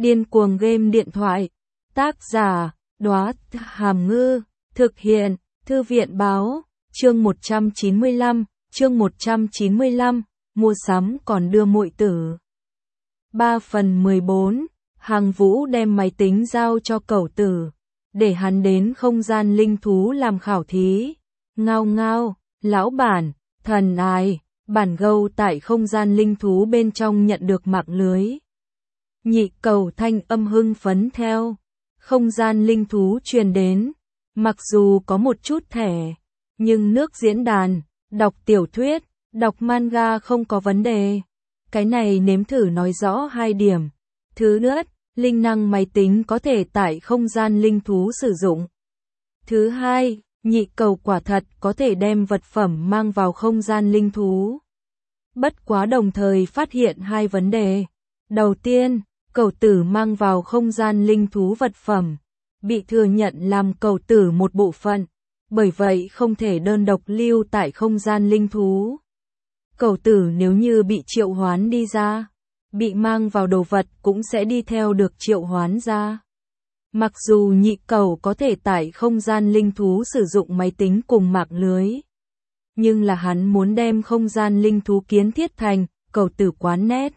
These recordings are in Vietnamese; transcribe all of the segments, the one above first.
Điên cuồng game điện thoại. Tác giả, Đóa Hàm Ngư. Thực hiện, Thư viện báo. Chương 195, mua sắm còn đưa muội tử. 3/14, Hằng Vũ đem máy tính giao cho Cẩu Tử, để hắn đến không gian linh thú làm khảo thí. Ngao ngao, lão bản, thần ai, bản gâu tại không gian linh thú bên trong nhận được mạng lưới. Nhị Cẩu thanh âm hưng phấn theo không gian linh thú truyền đến, mặc dù có một chút thẻ, nhưng nước diễn đàn, đọc tiểu thuyết, đọc manga không có vấn đề. Cái này nếm thử nói rõ 2 điểm. Thứ nhất, linh năng máy tính có thể tại không gian linh thú sử dụng. Thứ hai, Nhị Cẩu quả thật có thể đem vật phẩm mang vào không gian linh thú. Bất quá đồng thời phát hiện 2 vấn đề. Đầu tiên, Cẩu Tử mang vào không gian linh thú vật phẩm, bị thừa nhận làm Cẩu Tử một bộ phận, bởi vậy không thể đơn độc lưu tại không gian linh thú. Cẩu Tử nếu như bị triệu hoán đi ra, bị mang vào đồ vật cũng sẽ đi theo được triệu hoán ra. Mặc dù Nhị Cẩu có thể tại không gian linh thú sử dụng máy tính cùng mạng lưới, nhưng là hắn muốn đem không gian linh thú kiến thiết thành Cẩu Tử quán net,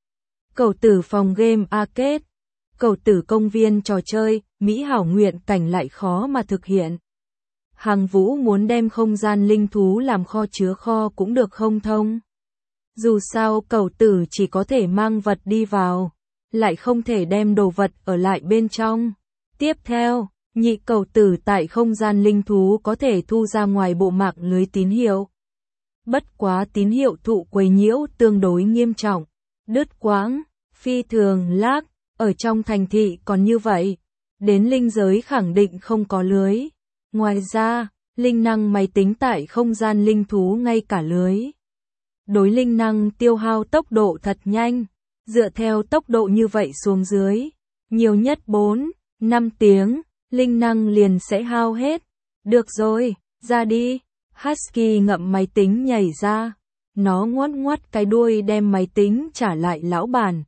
Cẩu Tử phòng game arcade, Cẩu Tử công viên trò chơi, mỹ hảo nguyện cảnh lại khó mà thực hiện. Hằng Vũ muốn đem không gian linh thú làm kho chứa kho cũng được không thông. Dù sao Cẩu Tử chỉ có thể mang vật đi vào, lại không thể đem đồ vật ở lại bên trong. Tiếp theo, Nhị Cẩu Tử tại không gian linh thú có thể thu ra ngoài bộ mạng lưới tín hiệu. Bất quá tín hiệu thụ quấy nhiễu tương đối nghiêm trọng, đứt quãng, phi thường lag, ở trong thành thị còn như vậy, đến linh giới khẳng định không có lưới. Ngoài ra, linh năng máy tính tại không gian linh thú ngay cả lưới. Đối linh năng tiêu hao tốc độ thật nhanh, dựa theo tốc độ như vậy xuống dưới, nhiều nhất 4-5 tiếng, linh năng liền sẽ hao hết. Được rồi, ra đi. Husky ngậm máy tính nhảy ra, nó ngoắt ngoắt cái đuôi đem máy tính trả lại lão bản.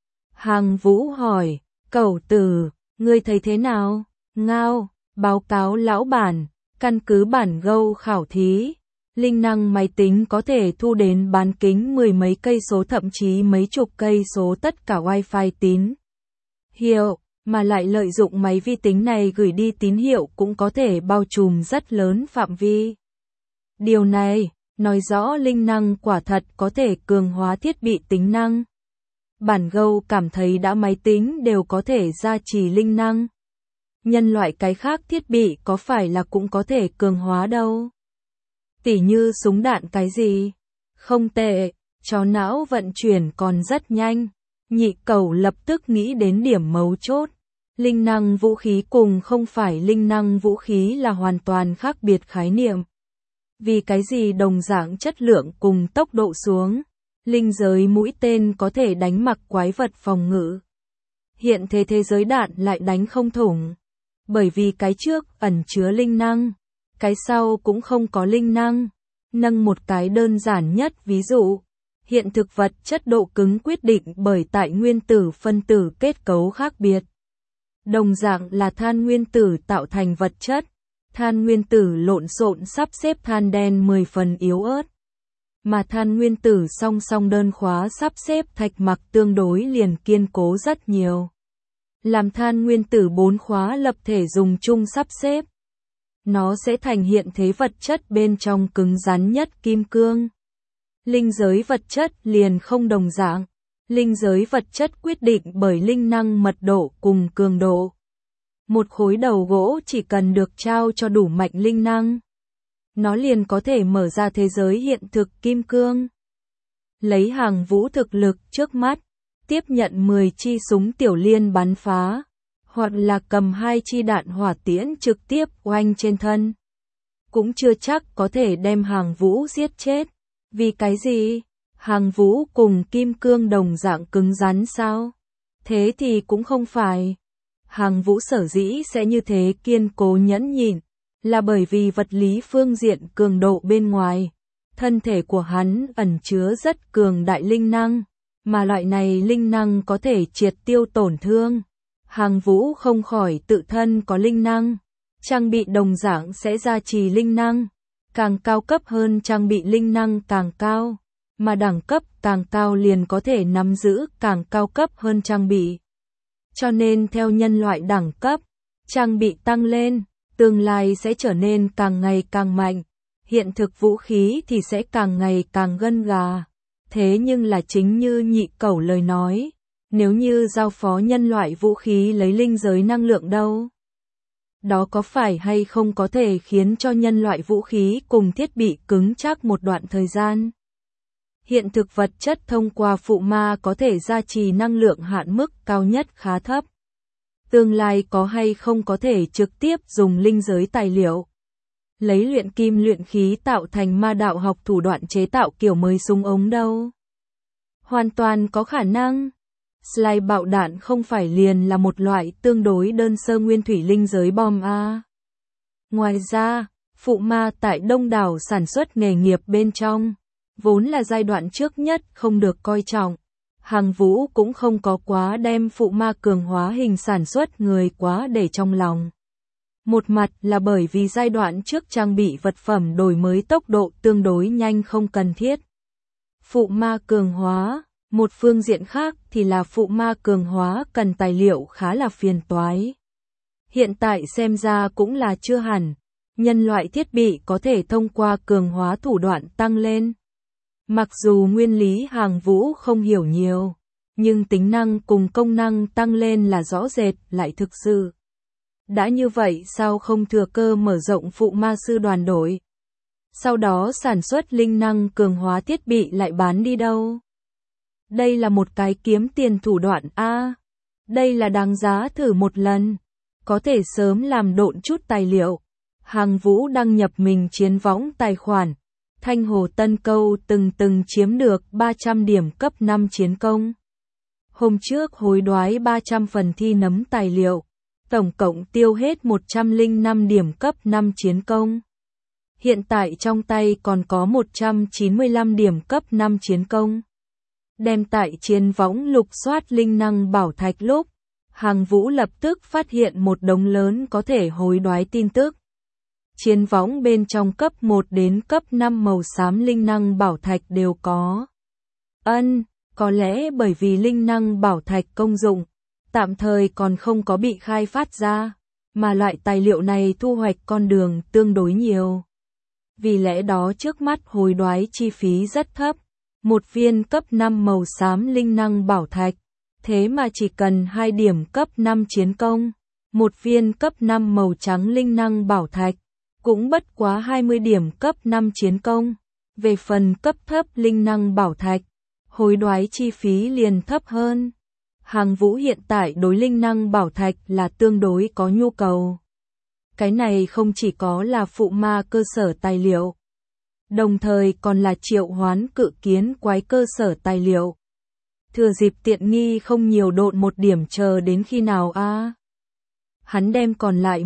Hằng Vũ hỏi, Cẩu Tử, ngươi thấy thế nào? Ngao, báo cáo lão bản, căn cứ bản gâu khảo thí, linh năng máy tính có thể thu đến bán kính 10 mấy cây số thậm chí mấy chục cây số tất cả wifi tín hiệu, mà lại lợi dụng máy vi tính này gửi đi tín hiệu cũng có thể bao trùm rất lớn phạm vi. Điều này, nói rõ linh năng quả thật có thể cường hóa thiết bị tính năng. Bản gâu cảm thấy đã máy tính đều có thể gia trì linh năng. Nhân loại cái khác thiết bị có phải là cũng có thể cường hóa đâu. Tỉ như súng đạn cái gì. Không tệ, chó não vận chuyển còn rất nhanh. Nhị Cẩu lập tức nghĩ đến điểm mấu chốt. Linh năng vũ khí cùng không phải linh năng vũ khí là hoàn toàn khác biệt khái niệm. Vì cái gì đồng dạng chất lượng cùng tốc độ xuống, linh giới mũi tên có thể đánh mặc quái vật phòng ngự. Hiện thế giới đạn lại đánh không thủng. Bởi vì cái trước ẩn chứa linh năng, cái sau cũng không có linh năng. Nâng một cái đơn giản nhất ví dụ, hiện thực vật chất độ cứng quyết định bởi tại nguyên tử phân tử kết cấu khác biệt. Đồng dạng là than nguyên tử tạo thành vật chất, than nguyên tử lộn xộn sắp xếp than đen 10 phần yếu ớt. Mà than nguyên tử song song đơn khóa sắp xếp thạch mặc tương đối liền kiên cố rất nhiều. Làm than nguyên tử 4 khóa lập thể dùng chung sắp xếp, nó sẽ thành hiện thế vật chất bên trong cứng rắn nhất kim cương. Linh giới vật chất liền không đồng dạng. Linh giới vật chất quyết định bởi linh năng mật độ cùng cường độ. Một khối đầu gỗ chỉ cần được trao cho đủ mạnh linh năng, nó liền có thể mở ra thế giới hiện thực kim cương. Lấy Hằng Vũ thực lực trước mắt, tiếp nhận 10 chi súng tiểu liên bắn phá, hoặc là cầm 2 chi đạn hỏa tiễn trực tiếp oanh trên thân, cũng chưa chắc có thể đem Hằng Vũ giết chết. Vì cái gì? Hằng Vũ cùng kim cương đồng dạng cứng rắn sao? Thế thì cũng không phải. Hằng Vũ sở dĩ sẽ như thế kiên cố nhẫn nhịn, là bởi vì vật lý phương diện cường độ bên ngoài, thân thể của hắn ẩn chứa rất cường đại linh năng, mà loại này linh năng có thể triệt tiêu tổn thương. Hàng Vũ không khỏi tự thân có linh năng, trang bị đồng dạng sẽ gia trì linh năng, càng cao cấp hơn trang bị linh năng càng cao, mà đẳng cấp càng cao liền có thể nắm giữ càng cao cấp hơn trang bị. Cho nên theo nhân loại đẳng cấp, trang bị tăng lên, tương lai sẽ trở nên càng ngày càng mạnh, hiện thực vũ khí thì sẽ càng ngày càng gân gà. Thế nhưng là chính như Nhị Cẩu lời nói, nếu như giao phó nhân loại vũ khí lấy linh giới năng lượng đâu? Đó có phải hay không có thể khiến cho nhân loại vũ khí cùng thiết bị cứng chắc một đoạn thời gian? Hiện thực vật chất thông qua phụ ma có thể gia trì năng lượng hạn mức cao nhất khá thấp. Tương lai có hay không có thể trực tiếp dùng linh giới tài liệu, lấy luyện kim luyện khí tạo thành ma đạo học thủ đoạn chế tạo kiểu mới súng ống đâu? Hoàn toàn có khả năng. Slide bạo đạn không phải liền là một loại tương đối đơn sơ nguyên thủy linh giới bom a. Ngoài ra, phụ ma tại đông đảo sản xuất nghề nghiệp bên trong, vốn là giai đoạn trước nhất không được coi trọng. Hàng Vũ cũng không có quá đem phụ ma cường hóa hình sản xuất người quá để trong lòng. Một mặt là bởi vì giai đoạn trước trang bị vật phẩm đổi mới tốc độ tương đối nhanh không cần thiết. Phụ ma cường hóa, một phương diện khác thì là phụ ma cường hóa cần tài liệu khá là phiền toái. Hiện tại xem ra cũng là chưa hẳn, nhân loại thiết bị có thể thông qua cường hóa thủ đoạn tăng lên. Mặc dù nguyên lý Hàng Vũ không hiểu nhiều, nhưng tính năng cùng công năng tăng lên là rõ rệt lại thực sự. Đã như vậy sao không thừa cơ mở rộng phụ ma sư đoàn đội? Sau đó sản xuất linh năng cường hóa thiết bị lại bán đi đâu? Đây là một cái kiếm tiền thủ đoạn a. Đây là đáng giá thử một lần. Có thể sớm làm độn chút tài liệu. Hàng Vũ đăng nhập mình chiến võng tài khoản. Thanh Hồ Tân Câu từng chiếm được 300 điểm cấp 5 chiến công. Hôm trước hối đoái 300 phần thi nấm tài liệu. Tổng cộng tiêu hết 105 điểm cấp 5 chiến công. Hiện tại trong tay còn có 195 điểm cấp 5 chiến công. Đem tại chiến võng lục soát linh năng bảo thạch lúc, Hàng Vũ lập tức phát hiện một đống lớn có thể hối đoái tin tức. Chiến võng bên trong cấp 1 đến cấp 5 màu xám linh năng bảo thạch đều có. Có lẽ bởi vì linh năng bảo thạch công dụng, tạm thời còn không có bị khai phát ra, mà loại tài liệu này thu hoạch con đường tương đối nhiều. Vì lẽ đó trước mắt hối đoái chi phí rất thấp. Một viên cấp 5 màu xám linh năng bảo thạch, thế mà chỉ cần 2 điểm cấp 5 chiến công. Một viên cấp 5 màu trắng linh năng bảo thạch, cũng bất quá 20 điểm cấp 5 chiến công. Về phần cấp thấp linh năng bảo thạch, hối đoái chi phí liền thấp hơn. Hàng Vũ hiện tại đối linh năng bảo thạch là tương đối có nhu cầu. Cái này không chỉ có là phụ ma cơ sở tài liệu, đồng thời còn là triệu hoán cự kiến quái cơ sở tài liệu. Thừa dịp tiện nghi không nhiều độn một điểm chờ đến khi nào a? Hắn đem còn lại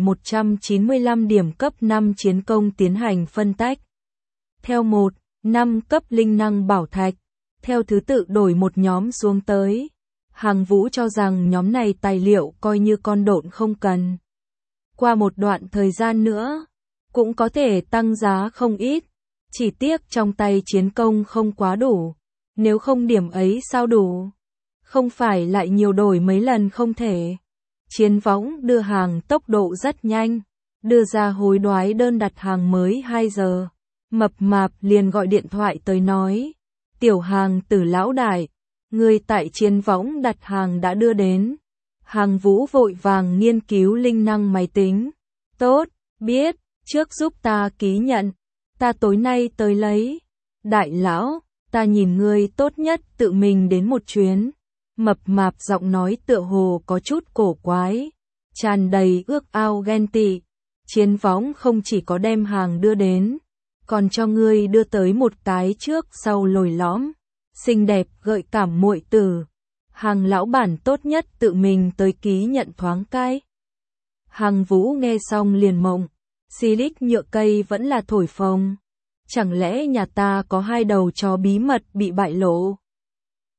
195 điểm cấp 5 chiến công tiến hành phân tách. Theo 5 cấp linh năng bảo thạch, theo thứ tự đổi một nhóm xuống tới. Hàng Vũ cho rằng nhóm này tài liệu coi như con độn không cần. Qua một đoạn thời gian nữa, cũng có thể tăng giá không ít. Chỉ tiếc trong tay chiến công không quá đủ. Nếu không điểm ấy sao đủ? Không phải lại nhiều đổi mấy lần không thể. Chiến võng đưa hàng tốc độ rất nhanh. Đưa ra hối đoái đơn đặt hàng mới 2 giờ. Mập mạp liền gọi điện thoại tới nói. Tiểu Hàng Tử lão đại, người tại chiến võng đặt hàng đã đưa đến. Hàng Vũ vội vàng nghiên cứu linh năng máy tính. Tốt, biết, trước giúp ta ký nhận. Ta tối nay tới lấy. Đại lão, ta nhìn ngươi tốt nhất tự mình đến một chuyến. Mập mạp giọng nói tựa hồ có chút cổ quái, tràn đầy ước ao ghen tị. Chiến võng không chỉ có đem hàng đưa đến, còn cho ngươi đưa tới một cái trước sau lồi lõm, xinh đẹp gợi cảm muội tử. Hàng lão bản tốt nhất tự mình tới ký nhận thoáng cái. Hàng Vũ nghe xong liền mộng. Silic nhựa cây vẫn là thổi phồng. Chẳng lẽ nhà ta có 2 đầu chó bí mật bị bại lộ?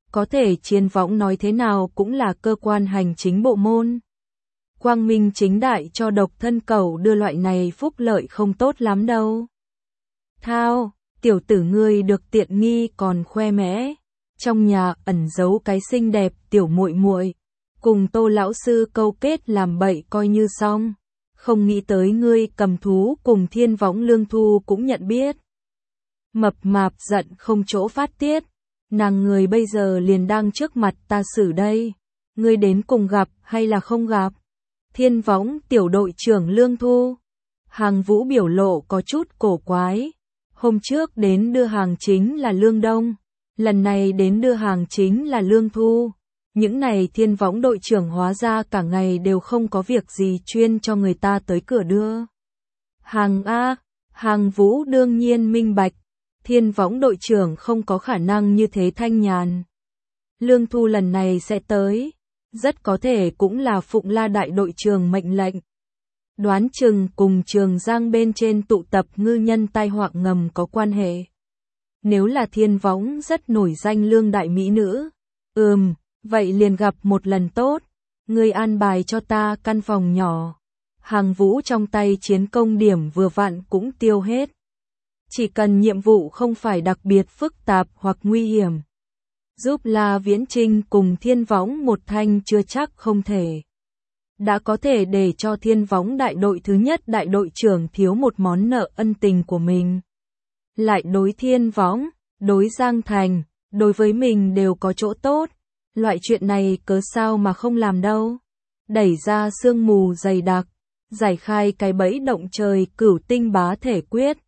Có thể Chiến Võng nói thế nào cũng là cơ quan hành chính bộ môn. Quang minh chính đại cho độc thân cẩu đưa loại này phúc lợi không tốt lắm đâu. Thao, tiểu tử ngươi được tiện nghi còn khoe mẽ. Trong nhà ẩn giấu cái xinh đẹp tiểu muội muội, cùng Tô lão sư câu kết làm bậy coi như xong. Không nghĩ tới ngươi cầm thú cùng Thiên Võng Lương Thu cũng nhận biết. Mập mạp giận không chỗ phát tiết. Nàng người bây giờ liền đang trước mặt ta xử đây. Ngươi đến cùng gặp hay là không gặp? Thiên Võng tiểu đội trưởng Lương Thu. Hàng Vũ biểu lộ có chút cổ quái. Hôm trước đến đưa hàng chính là Lương Đông. Lần này đến đưa hàng chính là Lương Thu. Những này Thiên Võng đội trưởng hóa ra cả ngày đều không có việc gì chuyên cho người ta tới cửa đưa hàng A. Hàng Vũ đương nhiên minh bạch. Thiên Võng đội trưởng không có khả năng như thế thanh nhàn. Lương Thu lần này sẽ tới. Rất có thể cũng là Phụng La đại đội trưởng mệnh lệnh. Đoán chừng cùng Trường Giang bên trên tụ tập ngư nhân tai họa ngầm có quan hệ. Nếu là Thiên Võng rất nổi danh lương đại mỹ nữ. Vậy liền gặp một lần tốt. Ngươi an bài cho ta căn phòng nhỏ. Hàng Vũ trong tay chiến công điểm vừa vặn cũng tiêu hết. Chỉ cần nhiệm vụ không phải đặc biệt phức tạp hoặc nguy hiểm. Giúp La Viễn Trinh cùng Thiên Võng một thanh chưa chắc không thể. Đã có thể để cho Thiên Võng đại đội thứ nhất đại đội trưởng thiếu một món nợ ân tình của mình. Lại đối Thiên Võng, đối Giang Thành, đối với mình đều có chỗ tốt. Loại chuyện này cớ sao mà không làm đâu. Đẩy ra sương mù dày đặc, giải khai cái bẫy động trời cửu tinh bá thể quyết.